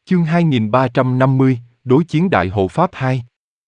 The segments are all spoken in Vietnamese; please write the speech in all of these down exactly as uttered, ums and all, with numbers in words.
Chương hai nghìn ba trăm năm mươi, Đối chiến Đại Hộ Pháp hai.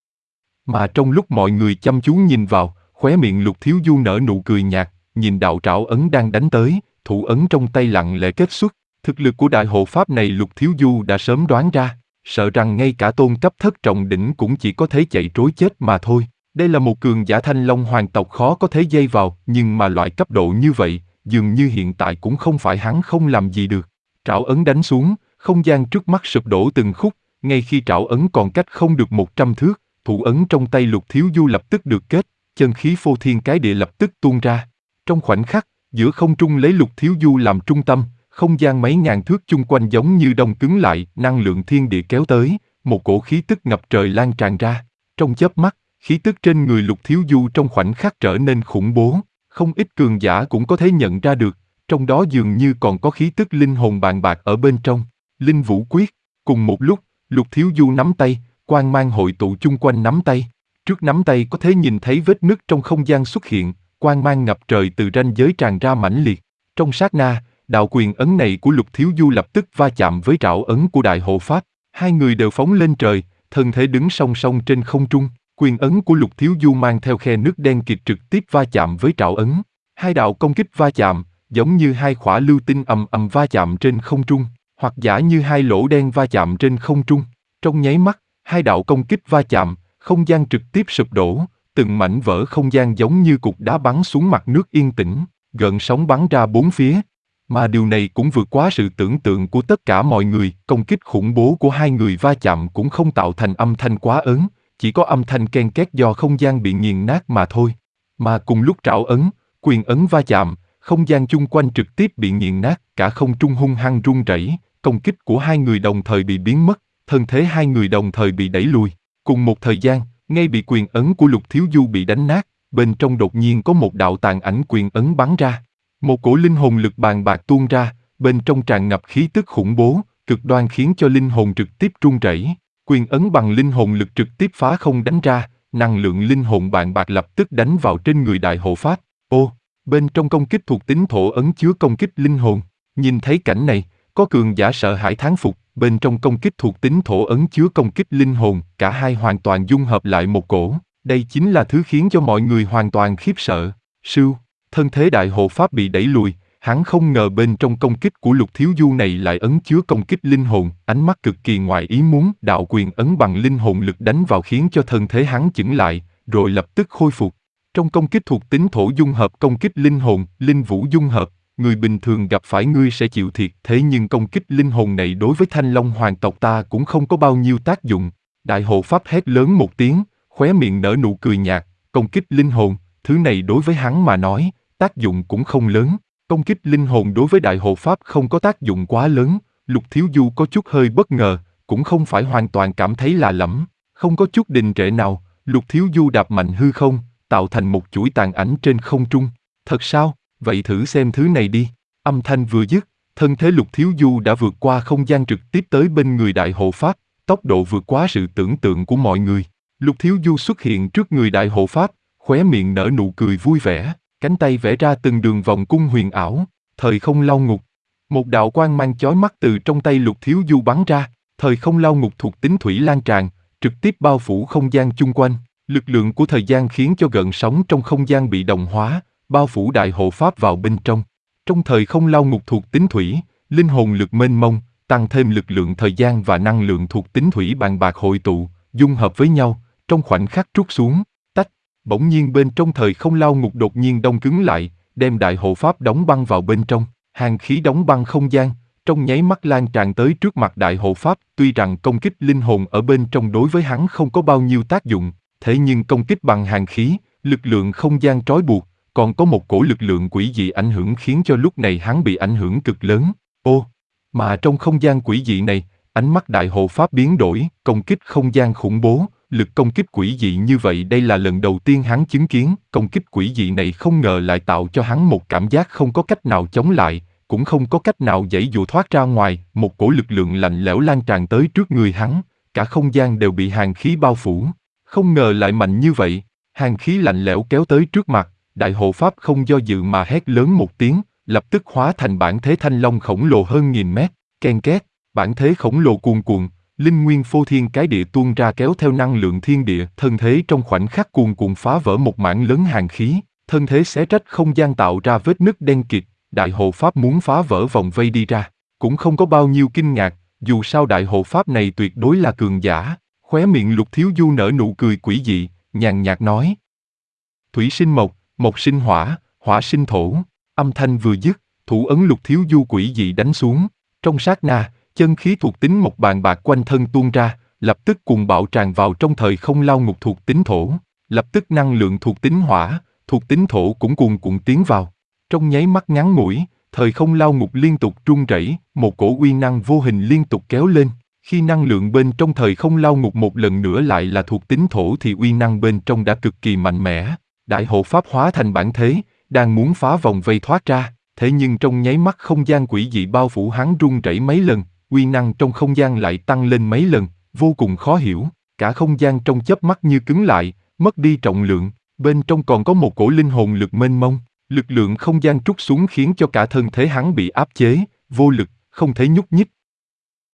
Mà trong lúc mọi người chăm chú nhìn vào, khóe miệng Lục Thiếu Du nở nụ cười nhạt, nhìn đạo trảo ấn đang đánh tới, thủ ấn trong tay lặng lẽ kết xuất. Thực lực của Đại Hộ Pháp này Lục Thiếu Du đã sớm đoán ra, sợ rằng ngay cả tôn cấp thất trọng đỉnh cũng chỉ có thể chạy trối chết mà thôi. Đây là một cường giả Thanh Long hoàng tộc khó có thể dây vào, nhưng mà loại cấp độ như vậy, dường như hiện tại cũng không phải hắn không làm gì được. Trảo ấn đánh xuống, không gian trước mắt sụp đổ từng khúc, ngay khi trảo ấn còn cách không được một trăm thước, thủ ấn trong tay Lục Thiếu Du lập tức được kết, chân khí phô thiên cái địa lập tức tuôn ra. Trong khoảnh khắc, giữa không trung lấy Lục Thiếu Du làm trung tâm, không gian mấy ngàn thước chung quanh giống như đông cứng lại, năng lượng thiên địa kéo tới, một cổ khí tức ngập trời lan tràn ra. Trong chớp mắt, khí tức trên người Lục Thiếu Du trong khoảnh khắc trở nên khủng bố, không ít cường giả cũng có thể nhận ra được, trong đó dường như còn có khí tức linh hồn bàn bạc ở bên trong. Linh Vũ Quyết. Cùng một lúc, Lục Thiếu Du nắm tay, quang mang hội tụ chung quanh nắm tay. Trước nắm tay có thể nhìn thấy vết nứt trong không gian xuất hiện, quang mang ngập trời từ ranh giới tràn ra mãnh liệt. Trong sát na, đạo quyền ấn này của Lục Thiếu Du lập tức va chạm với trảo ấn của Đại Hộ Pháp. Hai người đều phóng lên trời, thân thể đứng song song trên không trung. Quyền ấn của Lục Thiếu Du mang theo khe nước đen kịt trực tiếp va chạm với trảo ấn. Hai đạo công kích va chạm, giống như hai khỏa lưu tinh ầm ầm va chạm trên không trung, hoặc giả như hai lỗ đen va chạm trên không trung. Trong nháy mắt, hai đạo công kích va chạm, không gian trực tiếp sụp đổ, từng mảnh vỡ không gian giống như cục đá bắn xuống mặt nước yên tĩnh, gợn sóng bắn ra bốn phía. Mà điều này cũng vượt quá sự tưởng tượng của tất cả mọi người, công kích khủng bố của hai người va chạm cũng không tạo thành âm thanh quá ớn, chỉ có âm thanh ken két do không gian bị nghiền nát mà thôi. Mà cùng lúc trảo ấn, quyền ấn va chạm, không gian chung quanh trực tiếp bị nghiền nát, cả không trung hung hăng rung rẩy, công kích của hai người đồng thời bị biến mất, thân thế hai người đồng thời bị đẩy lùi. Cùng một thời gian, ngay bị quyền ấn của Lục Thiếu Du bị đánh nát, bên trong đột nhiên có một đạo tàn ảnh quyền ấn bắn ra. Một cổ linh hồn lực bàn bạc tuôn ra, bên trong tràn ngập khí tức khủng bố, cực đoan khiến cho linh hồn trực tiếp run rẩy. Quyền ấn bằng linh hồn lực trực tiếp phá không đánh ra, năng lượng linh hồn bàn bạc lập tức đánh vào trên người Đại Hộ Pháp. Ô, bên trong công kích thuộc tính thổ ấn chứa công kích linh hồn. Nhìn thấy cảnh này, có cường giả sợ hãi thán phục, bên trong công kích thuộc tính thổ ấn chứa công kích linh hồn, cả hai hoàn toàn dung hợp lại một cổ. Đây chính là thứ khiến cho mọi người hoàn toàn khiếp sợ. Sưu, thân thế Đại Hộ Pháp bị đẩy lùi, hắn không ngờ bên trong công kích của Lục Thiếu Du này lại ấn chứa công kích linh hồn, ánh mắt cực kỳ ngoài ý muốn, đạo quyền ấn bằng linh hồn lực đánh vào khiến cho thân thế hắn chững lại, rồi lập tức khôi phục. Trong công kích thuộc tính thổ dung hợp công kích linh hồn, linh vũ dung hợp, người bình thường gặp phải ngươi sẽ chịu thiệt, thế nhưng công kích linh hồn này đối với Thanh Long hoàng tộc ta cũng không có bao nhiêu tác dụng. Đại Hộ Pháp hét lớn một tiếng, khóe miệng nở nụ cười nhạt, công kích linh hồn, thứ này đối với hắn mà nói, tác dụng cũng không lớn. Công kích linh hồn đối với Đại Hộ Pháp không có tác dụng quá lớn, Lục Thiếu Du có chút hơi bất ngờ, cũng không phải hoàn toàn cảm thấy lạ lẫm, không có chút đình trệ nào, Lục Thiếu Du đạp mạnh hư không, tạo thành một chuỗi tàn ảnh trên không trung. Thật sao? Vậy thử xem thứ này đi. Âm thanh vừa dứt, thân thế Lục Thiếu Du đã vượt qua không gian trực tiếp tới bên người Đại Hộ Pháp, tốc độ vượt quá sự tưởng tượng của mọi người. Lục Thiếu Du xuất hiện trước người Đại Hộ Pháp, khóe miệng nở nụ cười vui vẻ, cánh tay vẽ ra từng đường vòng cung huyền ảo, thời không lao ngục. Một đạo quang mang chói mắt từ trong tay Lục Thiếu Du bắn ra, thời không lao ngục thuộc tính thủy lan tràn, trực tiếp bao phủ không gian chung quanh. Lực lượng của thời gian khiến cho gợn sóng trong không gian bị đồng hóa, bao phủ Đại Hộ Pháp vào bên trong. Trong thời không lao ngục thuộc tính thủy, linh hồn lực mênh mông, tăng thêm lực lượng thời gian và năng lượng thuộc tính thủy bàn bạc hội tụ, dung hợp với nhau, trong khoảnh khắc trút xuống, tách. Bỗng nhiên bên trong thời không lao ngục đột nhiên đông cứng lại, đem Đại Hộ Pháp đóng băng vào bên trong. Hàn khí đóng băng không gian, trong nháy mắt lan tràn tới trước mặt Đại Hộ Pháp. Tuy rằng công kích linh hồn ở bên trong đối với hắn không có bao nhiêu tác dụng, thế nhưng công kích bằng hàn khí, lực lượng không gian trói buộc, còn có một cổ lực lượng quỷ dị ảnh hưởng khiến cho lúc này hắn bị ảnh hưởng cực lớn. Ô, mà trong không gian quỷ dị này, ánh mắt Đại Hộ Pháp biến đổi, công kích không gian khủng bố, lực công kích quỷ dị như vậy đây là lần đầu tiên hắn chứng kiến. Công kích quỷ dị này không ngờ lại tạo cho hắn một cảm giác không có cách nào chống lại, cũng không có cách nào giãy dụa thoát ra ngoài. Một cổ lực lượng lạnh lẽo lan tràn tới trước người hắn, cả không gian đều bị hàn khí bao phủ. Không ngờ lại mạnh như vậy, hàn khí lạnh lẽo kéo tới trước mặt, Đại Hộ Pháp không do dự mà hét lớn một tiếng, lập tức hóa thành bản thế thanh long khổng lồ hơn nghìn mét, ken két. Bản thế khổng lồ cuồn cuộn, linh nguyên phô thiên cái địa tuôn ra kéo theo năng lượng thiên địa, thân thế trong khoảnh khắc cuồn cuộn phá vỡ một mảng lớn hàn khí, thân thế xé rách không gian tạo ra vết nứt đen kịt, đại hộ pháp muốn phá vỡ vòng vây đi ra, cũng không có bao nhiêu kinh ngạc, dù sao đại hộ pháp này tuyệt đối là cường giả. Khóe miệng Lục Thiếu Du nở nụ cười quỷ dị, nhàn nhạt nói: Thủy sinh mộc, mộc sinh hỏa, hỏa sinh thổ. Âm thanh vừa dứt, thủ ấn Lục Thiếu Du quỷ dị đánh xuống. Trong sát na, chân khí thuộc tính mộc bàn bạc quanh thân tuôn ra, lập tức cuồng bạo tràn vào trong thời không lao ngục thuộc tính thổ. Lập tức năng lượng thuộc tính hỏa, thuộc tính thổ cũng cuồn cuộn tiến vào. Trong nháy mắt ngắn ngủi, thời không lao ngục liên tục rung rẩy, một cổ uy năng vô hình liên tục kéo lên. Khi năng lượng bên trong thời không lao ngục một lần nữa lại là thuộc tính thổ thì uy năng bên trong đã cực kỳ mạnh mẽ. Đại hộ pháp hóa thành bản thế, đang muốn phá vòng vây thoát ra, thế nhưng trong nháy mắt không gian quỷ dị bao phủ hắn rung rẩy mấy lần, uy năng trong không gian lại tăng lên mấy lần, vô cùng khó hiểu. Cả không gian trong chớp mắt như cứng lại, mất đi trọng lượng, bên trong còn có một cổ linh hồn lực mênh mông, lực lượng không gian trút xuống khiến cho cả thân thể hắn bị áp chế, vô lực, không thể nhúc nhích.